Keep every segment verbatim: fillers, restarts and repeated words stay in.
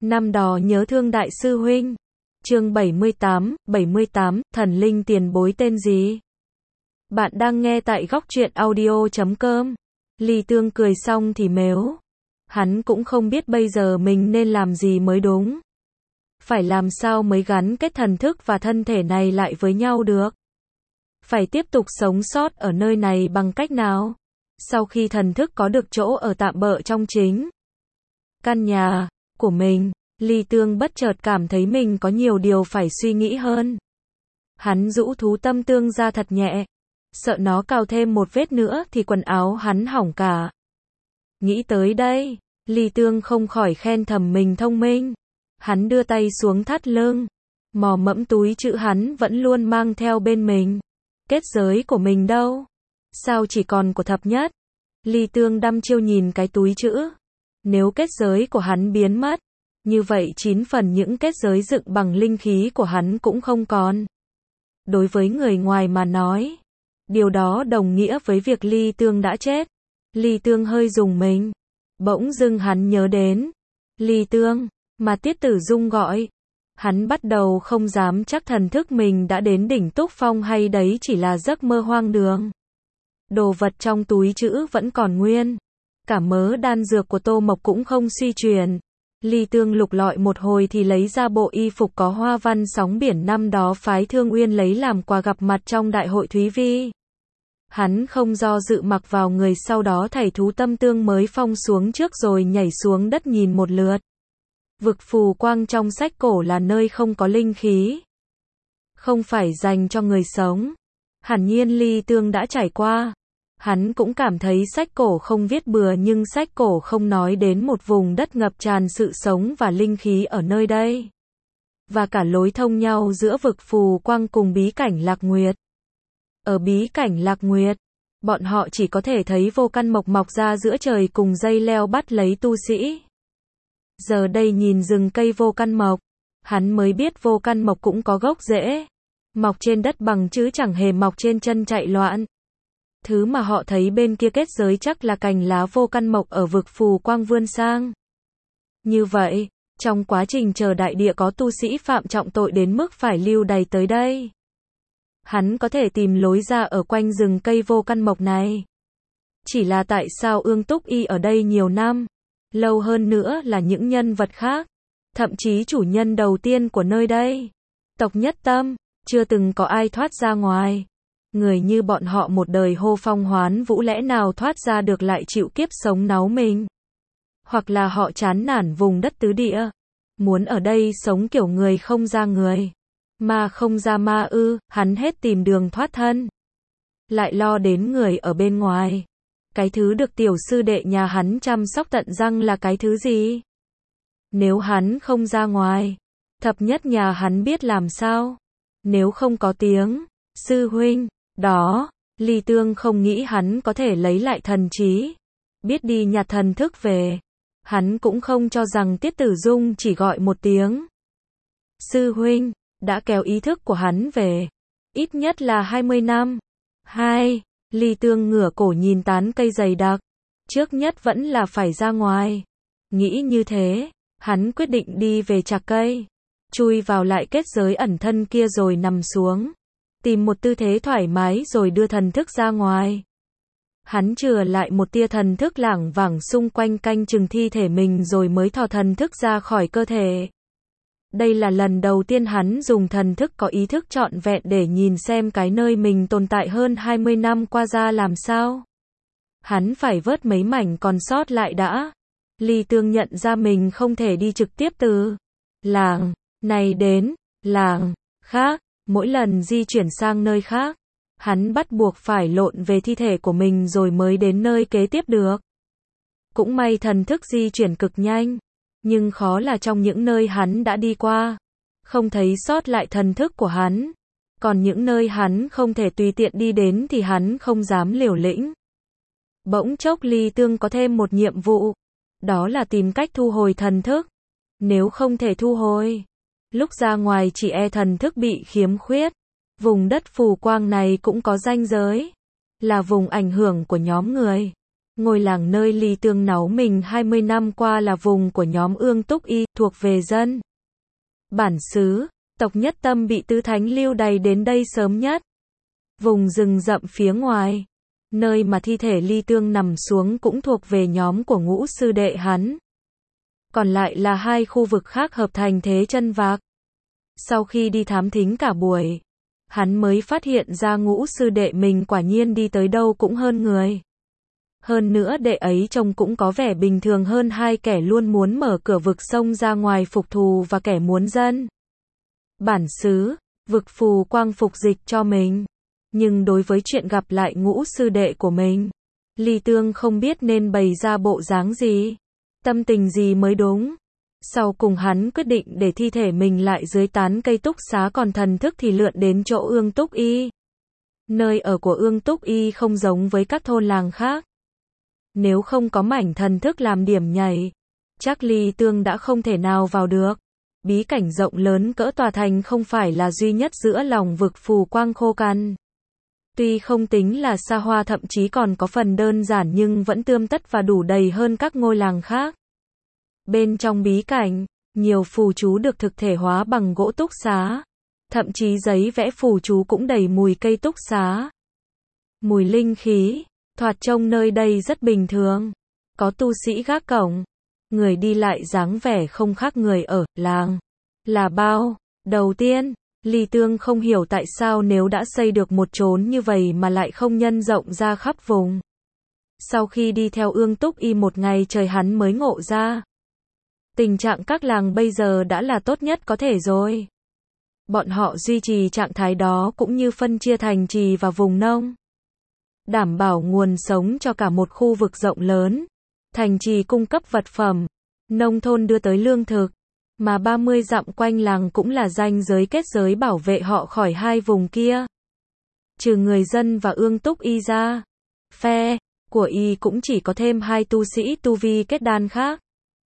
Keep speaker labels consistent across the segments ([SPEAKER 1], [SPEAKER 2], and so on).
[SPEAKER 1] Năm đó nhớ thương đại sư huynh. Chương bảy mươi tám, bảy mươi tám, thần linh tiền bối tên gì? Bạn đang nghe tại góc truyện audio chấm com. Ly Tương cười xong thì mếu. Hắn cũng không biết bây giờ mình nên làm gì mới đúng. Phải làm sao mới gắn kết thần thức và thân thể này lại với nhau được? Phải tiếp tục sống sót ở nơi này bằng cách nào? Sau khi thần thức có được chỗ ở tạm bợ trong chính căn nhà của mình, Ly Tương bất chợt cảm thấy mình có nhiều điều phải suy nghĩ hơn. Hắn rũ thú tâm tương ra thật nhẹ, sợ nó cào thêm một vết nữa thì quần áo hắn hỏng cả. Nghĩ tới đây, Ly Tương không khỏi khen thầm mình thông minh. Hắn đưa tay xuống thắt lưng, mò mẫm túi chữ hắn vẫn luôn mang theo bên mình. Kết giới của mình đâu? Sao chỉ còn của thập nhất? Ly Tương đăm chiêu nhìn cái túi chữ. Nếu kết giới của hắn biến mất, như vậy chín phần những kết giới dựng bằng linh khí của hắn cũng không còn. Đối với người ngoài mà nói, điều đó đồng nghĩa với việc Ly Tương đã chết. Ly Tương hơi rùng mình. Bỗng dưng hắn nhớ đến Ly Tương mà Tiết Tử Dung gọi. Hắn bắt đầu không dám chắc thần thức mình đã đến đỉnh Túc Phong hay đấy chỉ là giấc mơ hoang đường. Đồ vật trong túi chữ vẫn còn nguyên. Cả mớ đan dược của Tô Mộc cũng không suy chuyển. Ly Tương lục lọi một hồi thì lấy ra bộ y phục có hoa văn sóng biển năm đó phái Thương Uyên lấy làm quà gặp mặt trong đại hội Thúy Vi. Hắn không do dự mặc vào người, sau đó thảy thú tâm tương mới phong xuống trước rồi nhảy xuống đất nhìn một lượt. Vực phù quang trong sách cổ là nơi không có linh khí, không phải dành cho người sống. Hẳn nhiên Ly Tương đã trải qua. Hắn cũng cảm thấy sách cổ không viết bừa, nhưng sách cổ không nói đến một vùng đất ngập tràn sự sống và linh khí ở nơi đây. Và cả lối thông nhau giữa vực phù quang cùng bí cảnh Lạc Nguyệt. Ở bí cảnh Lạc Nguyệt, bọn họ chỉ có thể thấy vô căn mộc mọc ra giữa trời cùng dây leo bắt lấy tu sĩ. Giờ đây nhìn rừng cây vô căn mộc, hắn mới biết vô căn mộc cũng có gốc rễ. Mọc trên đất bằng chứ chẳng hề mọc trên chân chạy loạn. Thứ mà họ thấy bên kia kết giới chắc là cành lá vô căn mộc ở vực phù quang vươn sang. Như vậy, trong quá trình chờ đại địa có tu sĩ phạm trọng tội đến mức phải lưu đày tới đây. Hắn có thể tìm lối ra ở quanh rừng cây vô căn mộc này. Chỉ là tại sao Ương Túc Y ở đây nhiều năm, lâu hơn nữa là những nhân vật khác, thậm chí chủ nhân đầu tiên của nơi đây, tộc Nhất Tâm, chưa từng có ai thoát ra ngoài. Người như bọn họ một đời hô phong hoán vũ lẽ nào thoát ra được lại chịu kiếp sống náu mình. Hoặc là họ chán nản vùng đất tứ địa, muốn ở đây sống kiểu người không ra người, ma không ra ma ư. Hắn hết tìm đường thoát thân, lại lo đến người ở bên ngoài. Cái thứ được tiểu sư đệ nhà hắn chăm sóc tận răng là cái thứ gì? Nếu hắn không ra ngoài, thập nhất nhà hắn biết làm sao? Nếu không có tiếng sư huynh đó, Ly Tương không nghĩ hắn có thể lấy lại thần trí, biết đi nhặt thần thức về. Hắn cũng không cho rằng Tiết Tử Dung chỉ gọi một tiếng sư huynh đã kéo ý thức của hắn về. Ít nhất là hai mươi năm. Hai, Ly Tương ngửa cổ nhìn tán cây dày đặc. Trước nhất vẫn là phải ra ngoài. Nghĩ như thế, hắn quyết định đi về chạc cây, chui vào lại kết giới ẩn thân kia rồi nằm xuống. Tìm một tư thế thoải mái rồi đưa thần thức ra ngoài. Hắn chừa lại một tia thần thức lảng vảng xung quanh canh chừng thi thể mình rồi mới thò thần thức ra khỏi cơ thể. Đây là lần đầu tiên hắn dùng thần thức có ý thức trọn vẹn để nhìn xem cái nơi mình tồn tại hơn hai mươi năm qua ra làm sao. Hắn phải vớt mấy mảnh còn sót lại đã. Ly Tương nhận ra mình không thể đi trực tiếp từ làng này đến làng khác. Mỗi lần di chuyển sang nơi khác, hắn bắt buộc phải lộn về thi thể của mình rồi mới đến nơi kế tiếp được. Cũng may thần thức di chuyển cực nhanh, nhưng khó là trong những nơi hắn đã đi qua, không thấy sót lại thần thức của hắn. Còn những nơi hắn không thể tùy tiện đi đến thì hắn không dám liều lĩnh. Bỗng chốc Ly Tương có thêm một nhiệm vụ, đó là tìm cách thu hồi thần thức. Nếu không thể thu hồi, lúc ra ngoài chỉ e thần thức bị khiếm khuyết. Vùng đất phù quang này cũng có ranh giới, là vùng ảnh hưởng của nhóm người. Ngôi làng nơi Ly Tương náu mình hai mươi năm qua là vùng của nhóm Ương Túc Y, thuộc về dân bản xứ, tộc Nhất Tâm bị Tứ Thánh lưu đày đến đây sớm nhất. Vùng rừng rậm phía ngoài, nơi mà thi thể Ly Tương nằm xuống cũng thuộc về nhóm của Ngũ sư đệ hắn. Còn lại là hai khu vực khác hợp thành thế chân vạc. Sau khi đi thám thính cả buổi, hắn mới phát hiện ra Ngũ sư đệ mình quả nhiên đi tới đâu cũng hơn người. Hơn nữa đệ ấy trông cũng có vẻ bình thường hơn hai kẻ luôn muốn mở cửa vực sông ra ngoài phục thù và kẻ muốn dân bản xứ, vực phù quang phục dịch cho mình. Nhưng đối với chuyện gặp lại Ngũ sư đệ của mình, Ly Tương không biết nên bày ra bộ dáng gì, tâm tình gì mới đúng. Sau cùng hắn quyết định để thi thể mình lại dưới tán cây túc xá, còn thần thức thì lượn đến chỗ Ương Túc Y. Nơi ở của Ương Túc Y không giống với các thôn làng khác. Nếu không có mảnh thần thức làm điểm nhảy, chắc Ly Tương đã không thể nào vào được. Bí cảnh rộng lớn cỡ tòa thành không phải là duy nhất giữa lòng vực phù quang khô cằn. Tuy không tính là xa hoa, thậm chí còn có phần đơn giản, nhưng vẫn tươm tất và đủ đầy hơn các ngôi làng khác. Bên trong bí cảnh, nhiều phù chú được thực thể hóa bằng gỗ túc xá. Thậm chí giấy vẽ phù chú cũng đầy mùi cây túc xá. Mùi linh khí, thoạt trông nơi đây rất bình thường. Có tu sĩ gác cổng. Người đi lại dáng vẻ không khác người ở làng. Là bao? Đầu tiên, Ly Tương không hiểu tại sao nếu đã xây được một chốn như vậy mà lại không nhân rộng ra khắp vùng. Sau khi đi theo Ương Túc Y một ngày trời, hắn mới ngộ ra. Tình trạng các làng bây giờ đã là tốt nhất có thể rồi. Bọn họ duy trì trạng thái đó cũng như phân chia thành trì và vùng nông. Đảm bảo nguồn sống cho cả một khu vực rộng lớn. Thành trì cung cấp vật phẩm, nông thôn đưa tới lương thực. Mà ba mươi dặm quanh làng cũng là ranh giới kết giới bảo vệ họ khỏi hai vùng kia. Trừ người dân và Ương Túc Y ra, phe của Y cũng chỉ có thêm hai tu sĩ tu vi kết đan khác.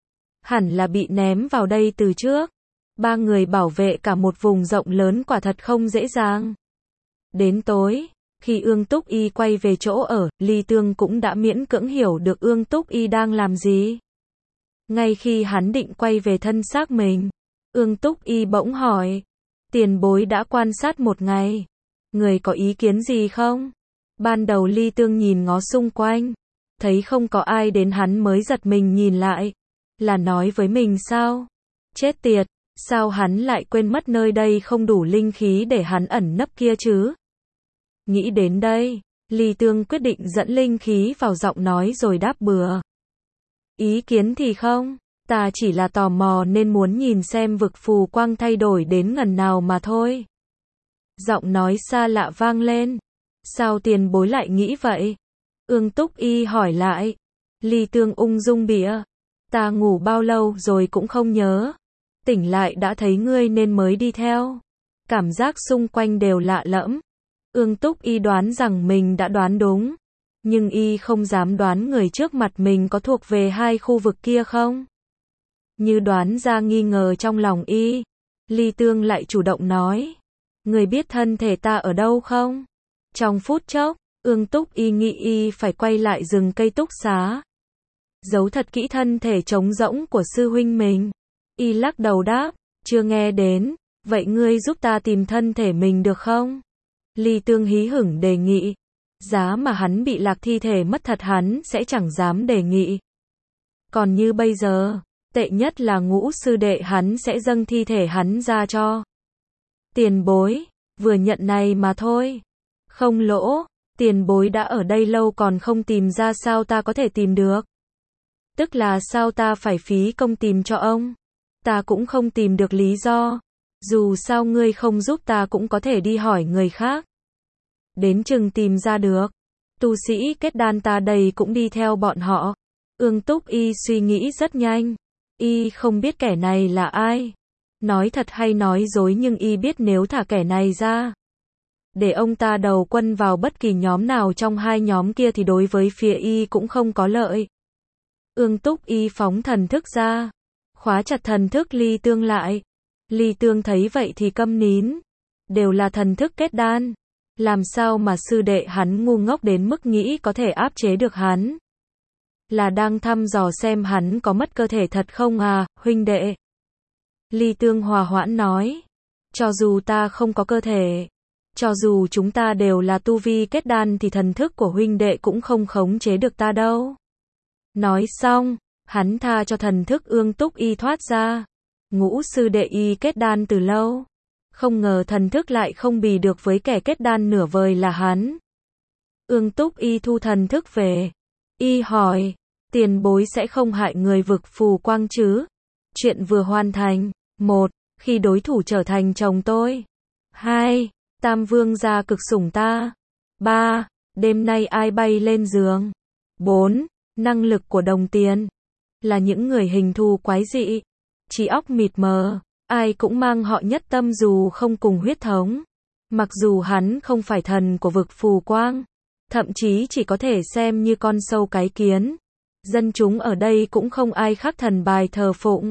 [SPEAKER 1] Hẳn là bị ném vào đây từ trước. Ba người bảo vệ cả một vùng rộng lớn quả thật không dễ dàng. Đến tối, khi Ương Túc Y quay về chỗ ở, Ly Tương cũng đã miễn cưỡng hiểu được Ương Túc Y đang làm gì. Ngay khi hắn định quay về thân xác mình, Ương Túc Y bỗng hỏi, tiền bối đã quan sát một ngày, người có ý kiến gì không? Ban đầu Ly Tương nhìn ngó xung quanh, thấy không có ai đến, hắn mới giật mình nhìn lại. Là nói với mình sao? Chết tiệt, sao hắn lại quên mất nơi đây không đủ linh khí để hắn ẩn nấp kia chứ? Nghĩ đến đây, Ly Tương quyết định dẫn linh khí vào giọng nói rồi đáp bừa. Ý kiến thì không, ta chỉ là tò mò nên muốn nhìn xem vực phù quang thay đổi đến ngần nào mà thôi. Giọng nói xa lạ vang lên. Sao tiền bối lại nghĩ vậy? Ương Túc Y hỏi lại. Ly Tương ung dung bịa. Ta ngủ bao lâu rồi cũng không nhớ. Tỉnh lại đã thấy ngươi nên mới đi theo. Cảm giác xung quanh đều lạ lẫm. Ương Túc Y đoán rằng mình đã đoán đúng. Nhưng Y không dám đoán người trước mặt mình có thuộc về hai khu vực kia không. Như đoán ra nghi ngờ trong lòng Y, Ly Tương lại chủ động nói. Người biết thân thể ta ở đâu không? Trong phút chốc, Ương Túc Y nghĩ Y phải quay lại rừng cây túc xá. Giấu thật kỹ thân thể trống rỗng của sư huynh mình. Y lắc đầu đáp, chưa nghe đến, vậy ngươi giúp ta tìm thân thể mình được không? Ly Tương hí hửng đề nghị. Giá mà hắn bị lạc thi thể mất thật hắn sẽ chẳng dám đề nghị. Còn như bây giờ, tệ nhất là Ngũ sư đệ hắn sẽ dâng thi thể hắn ra cho. Tiền bối, vừa nhận này mà thôi. Không lỗ, tiền bối đã ở đây lâu còn không tìm ra sao ta có thể tìm được. Tức là sao ta phải phí công tìm cho ông. Ta cũng không tìm được lý do. Dù sao ngươi không giúp ta cũng có thể đi hỏi người khác. Đến chừng tìm ra được. Tu sĩ kết đan ta đây cũng đi theo bọn họ. Ương Túc Y suy nghĩ rất nhanh. Y không biết kẻ này là ai. Nói thật hay nói dối, nhưng Y biết nếu thả kẻ này ra, để ông ta đầu quân vào bất kỳ nhóm nào trong hai nhóm kia thì đối với phía Y cũng không có lợi. Ương Túc Y phóng thần thức ra, khóa chặt thần thức Ly Tương lại. Ly Tương thấy vậy thì câm nín. Đều là thần thức kết đan. Làm sao mà sư đệ hắn ngu ngốc đến mức nghĩ có thể áp chế được hắn. Là đang thăm dò xem hắn có mất cơ thể thật không à, huynh đệ. Ly Tương hòa hoãn nói. Cho dù ta không có cơ thể, cho dù chúng ta đều là tu vi kết đan thì thần thức của huynh đệ cũng không khống chế được ta đâu. Nói xong, hắn tha cho thần thức Ương Túc Y thoát ra. Ngũ sư đệ y kết đan từ lâu. Không ngờ thần thức lại không bì được với kẻ kết đan nửa vời là hắn. Ương Túc Y thu thần thức về. Y hỏi, tiền bối sẽ không hại người vực phù quang chứ? Chuyện vừa hoàn thành. Một. Khi đối thủ trở thành chồng tôi. Hai. Tam vương gia cực sủng ta. Ba. Đêm nay ai bay lên giường. Bốn. Năng lực của đồng tiền. Là những người hình thù quái dị. Trí óc mịt mờ. Ai cũng mang họ Nhất Tâm dù không cùng huyết thống. Mặc dù hắn không phải thần của vực phù quang. Thậm chí chỉ có thể xem như con sâu cái kiến. Dân chúng ở đây cũng không ai khác thần bài thờ phụng.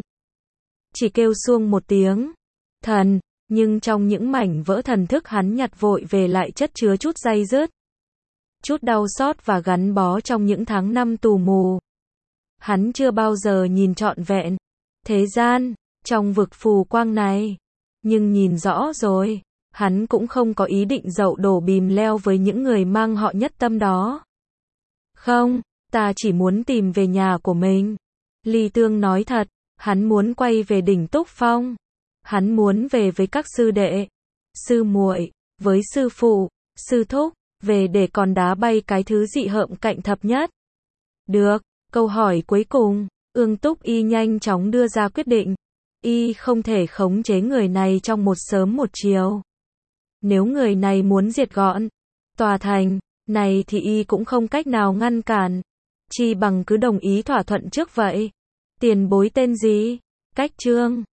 [SPEAKER 1] Chỉ kêu xuông một tiếng. Thần. Nhưng trong những mảnh vỡ thần thức hắn nhặt vội về lại chất chứa chút day dứt. Chút đau xót và gắn bó trong những tháng năm tù mù. Hắn chưa bao giờ nhìn trọn vẹn thế gian trong vực phù quang này. Nhưng nhìn rõ rồi, hắn cũng không có ý định dậu đổ bìm leo với những người mang họ Nhất Tâm đó. Không, ta chỉ muốn tìm về nhà của mình. Ly Tương nói thật, hắn muốn quay về đỉnh Túc Phong. Hắn muốn về với các sư đệ, sư muội, với sư phụ, sư thúc, về để còn đá bay cái thứ dị hợm cạnh thập nhất. Được, câu hỏi cuối cùng, Ương Túc Y nhanh chóng đưa ra quyết định. Y không thể khống chế người này trong một sớm một chiều. Nếu người này muốn diệt gọn tòa thành này thì Y cũng không cách nào ngăn cản. Chi bằng cứ đồng ý thỏa thuận trước vậy. Tiền bối tên gì? Cách Trương.